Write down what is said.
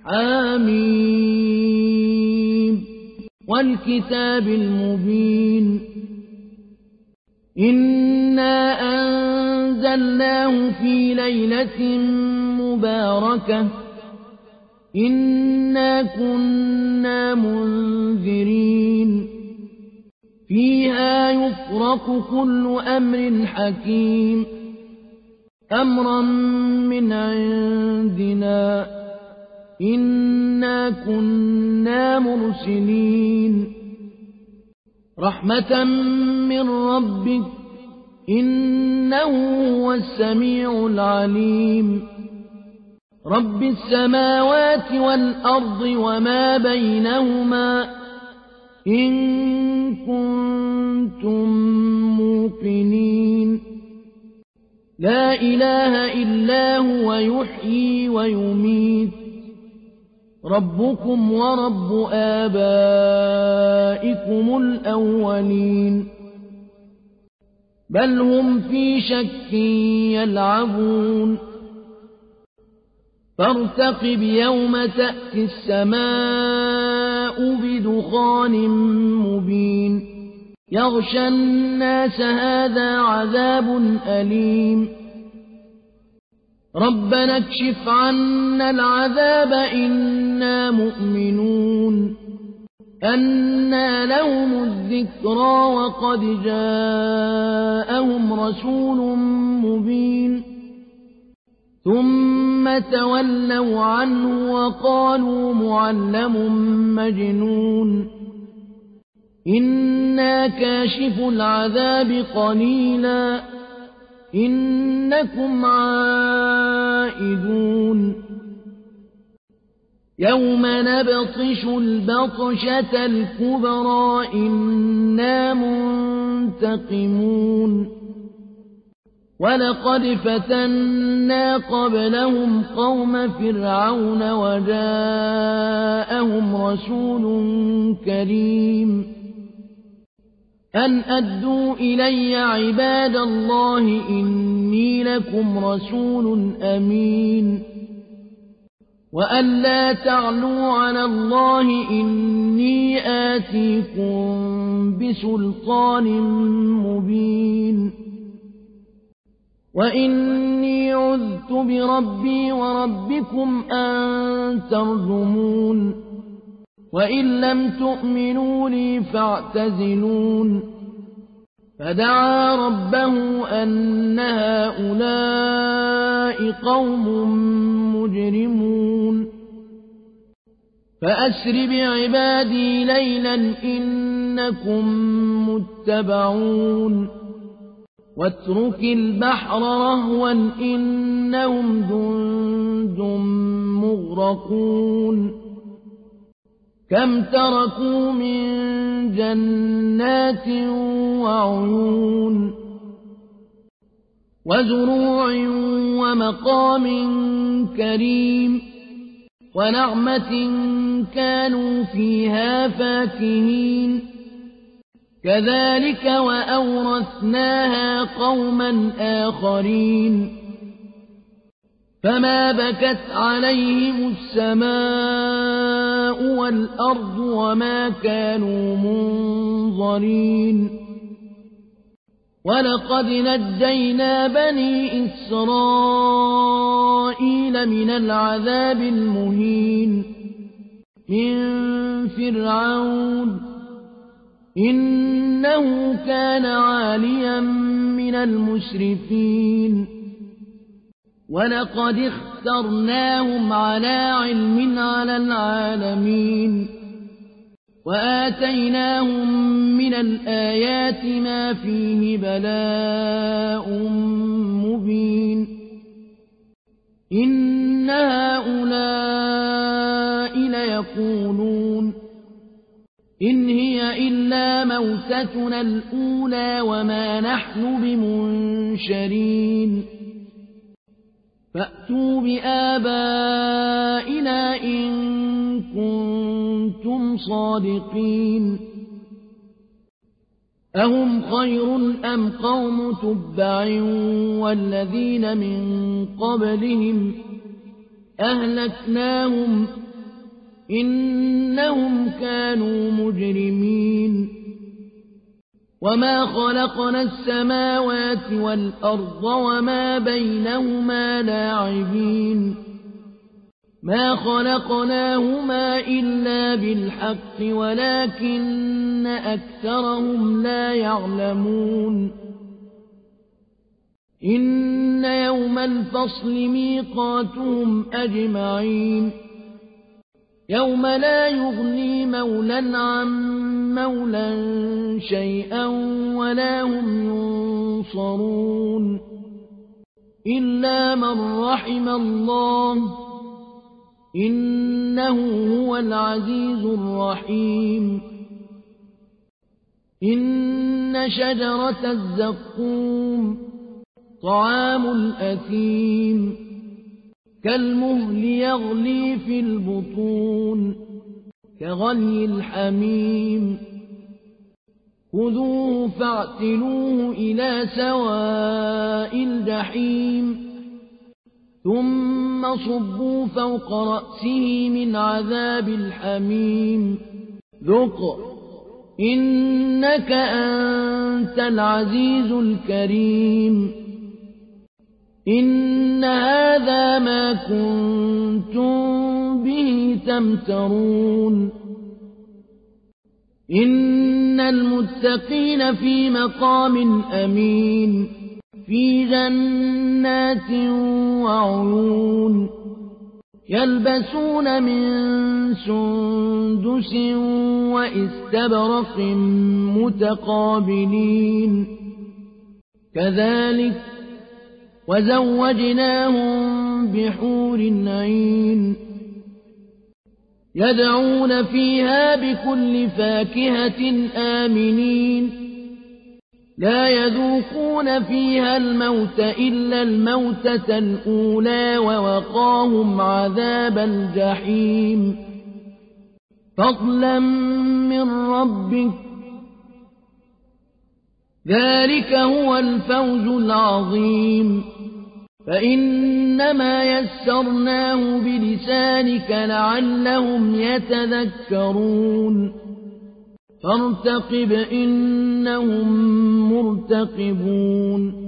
حميم والكتاب المبين إنا أنزلناه في ليلة مباركة إنا كنا منذرين فيها يفرق كل أمر حكيم أمرا من عندنا إنا كنا مرسلين رحمة من ربك إنه هو السميع العليم رب السماوات والأرض وما بينهما إن كنتم موقنين لا إله إلا هو يحيي ويميت ربكم ورب آبائكم الأولين بل هم في شك يلعبون فارتقب يوم تأتي السماء بدخان مبين يغشى الناس هذا عذاب أليم ربنا اكشف عنا العذاب إنا مؤمنون أنى لهم الذكرى وقد جاءهم رسول مبين ثم تولوا عنه وقالوا معلم مجنون إنا كاشف العذاب قليلا إنكم عائدون يوم نبطش البطشة الكبرى إنا منتقمون ولقد فتنا قبلهم قوم فرعون وجاءهم رسول كريم أن أدوا إلي عباد الله إني لكم رسول أمين وأن لا تعلوا على الله إني آتيكم بسلطان مبين وإني عذت بربي وربكم أن ترجمون وإن لم تؤمنوا لي فاعتزلون فدعا ربه أن هؤلاء قوم مجرمون فأسر بعبادي ليلا إنكم متبعون واترك البحر رهوا إنهم جند مغرقون كم تركوا من جنات وعيون وزروع ومقام كريم ونعمة كانوا فيها فاكهين كذلك وأورثناها قوما آخرين فما بكت عليهم السماء والأرض وما كانوا منظرين ولقد نجينا بني إسرائيل من العذاب المهين من فرعون إنه كان عاليا من المسرفين ولقد اخترناهم على علم على العالمين وآتيناهم من الآيات ما فيه بلاء مبين إن هؤلاء ليقولون إن هي إلا موتتنا الأولى وما نحن بمنشرين فأتوا بآبائنا إن كنتم صادقين أهم خير أم قوم تبع والذين من قبلهم أهلكناهم إنهم كانوا مجرمين وما خلقنا السماوات والأرض وما بينهما لاعبين ما خلقناهما إلا بالحق ولكن أكثرهم لا يعلمون إن يوم الفصل ميقاتهم أجمعين يوم لا يغني مولى عن مولى شيئا ولا هم ينصرون إلا من رحم الله إنه هو العزيز الرحيم إن شجرة الزقوم طعام الأثيم كالمهل يغلي في البطون كغلي الحميم خذوه فاعتلوه إلى سواء الجحيم ثم صبوا فوق رأسه من عذاب الحميم ذق إنك أنت العزيز الكريم إن هذا ما كنتم به تمترون إن المتقين في مقام أمين في جنات وعيون يلبسون من سندس وإستبرق متقابلين كذلك وزوجناهم بحور عين يدعون فيها بكل فاكهة آمنين لا يذوقون فيها الموت إلا الموتة الأولى ووقاهم عذاب الجحيم فضلا من ربك ذلك هو الفوز العظيم فإنما يسرناه بلسانك لعلهم يتذكرون فارتقب إنهم مرتقبون